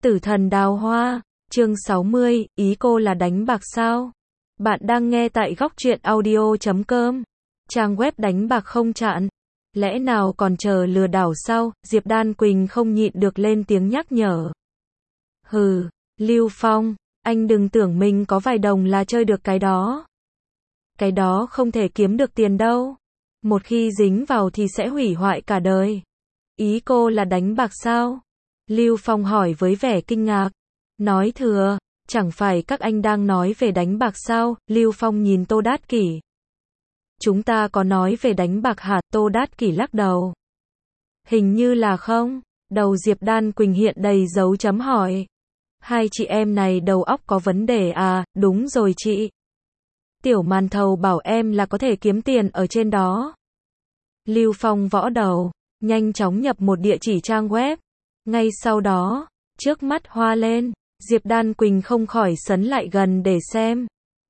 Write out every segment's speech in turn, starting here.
Tử thần đào hoa, chương 60, ý cô là đánh bạc sao? Bạn đang nghe tại góc truyện audio.com. Trang web đánh bạc không chặn. Lẽ nào còn chờ lừa đảo sao? Diệp Đan Quỳnh không nhịn được lên tiếng nhắc nhở. Hừ, Lưu Phong, anh đừng tưởng mình có vài đồng là chơi được cái đó. Cái đó không thể kiếm được tiền đâu. Một khi dính vào thì sẽ hủy hoại cả đời. Ý cô là đánh bạc sao? Lưu Phong hỏi với vẻ kinh ngạc. Nói thừa, chẳng phải các anh đang nói về đánh bạc sao? Lưu Phong nhìn Tô Đát Kỷ. Chúng ta có nói về đánh bạc hả? Tô Đát Kỷ lắc đầu. Hình như là không. Đầu Diệp Đan Quỳnh hiện đầy dấu chấm hỏi. Hai chị em này đầu óc có vấn đề à? Đúng rồi chị. Tiểu màn thầu bảo em là có thể kiếm tiền ở trên đó. Lưu Phong võ đầu, nhanh chóng nhập một địa chỉ trang web. Ngay sau đó, trước mắt hoa lên, Diệp Đan Quỳnh không khỏi sấn lại gần để xem.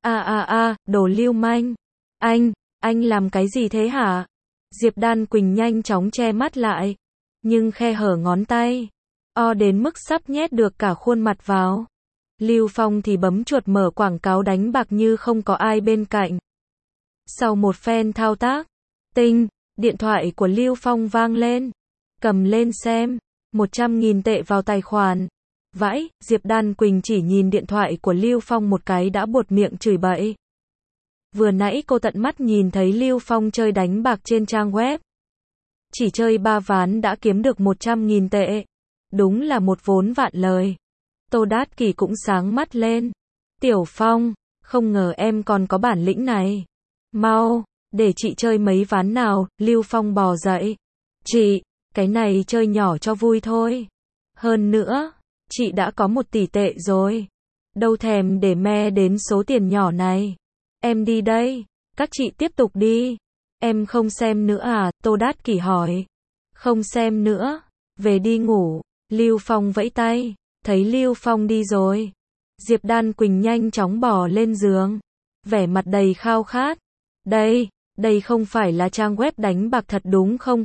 Đồ lưu manh. Anh làm cái gì thế hả? Diệp Đan Quỳnh nhanh chóng che mắt lại. Nhưng khe hở ngón tay, đến mức sắp nhét được cả khuôn mặt vào. Lưu Phong thì bấm chuột mở quảng cáo đánh bạc như không có ai bên cạnh. Sau một phen thao tác, tinh, điện thoại của Lưu Phong vang lên. Cầm lên xem, 100.000 tệ vào tài khoản. Vãi, Diệp Đan Quỳnh chỉ nhìn điện thoại của Lưu Phong một cái đã buột miệng chửi bậy. Vừa nãy cô tận mắt nhìn thấy Lưu Phong chơi đánh bạc trên trang web. Chỉ chơi 3 ván đã kiếm được 100.000 tệ. Đúng là một vốn vạn lời. Tô Đát Kỷ cũng sáng mắt lên. Tiểu Phong, không ngờ em còn có bản lĩnh này. Mau, để chị chơi mấy ván nào. Lưu Phong bò dậy. Chị, cái này chơi nhỏ cho vui thôi. Hơn nữa, chị đã có 1 tỷ tệ rồi. Đâu thèm để me đến số tiền nhỏ này. Em đi đây, các chị tiếp tục đi. Em không xem nữa à? Tô Đát Kỷ hỏi. Không xem nữa, về đi ngủ. Lưu Phong vẫy tay, thấy Lưu Phong đi rồi. Diệp Đan Quỳnh nhanh chóng bò lên giường, vẻ mặt đầy khao khát. Đây không phải là trang web đánh bạc thật đúng không?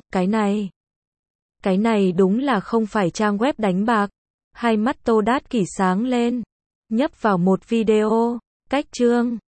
Cái này đúng là không phải trang web đánh bạc. Hai mắt Tô Đát Kỷ sáng lên, nhấp vào một video, cách chương.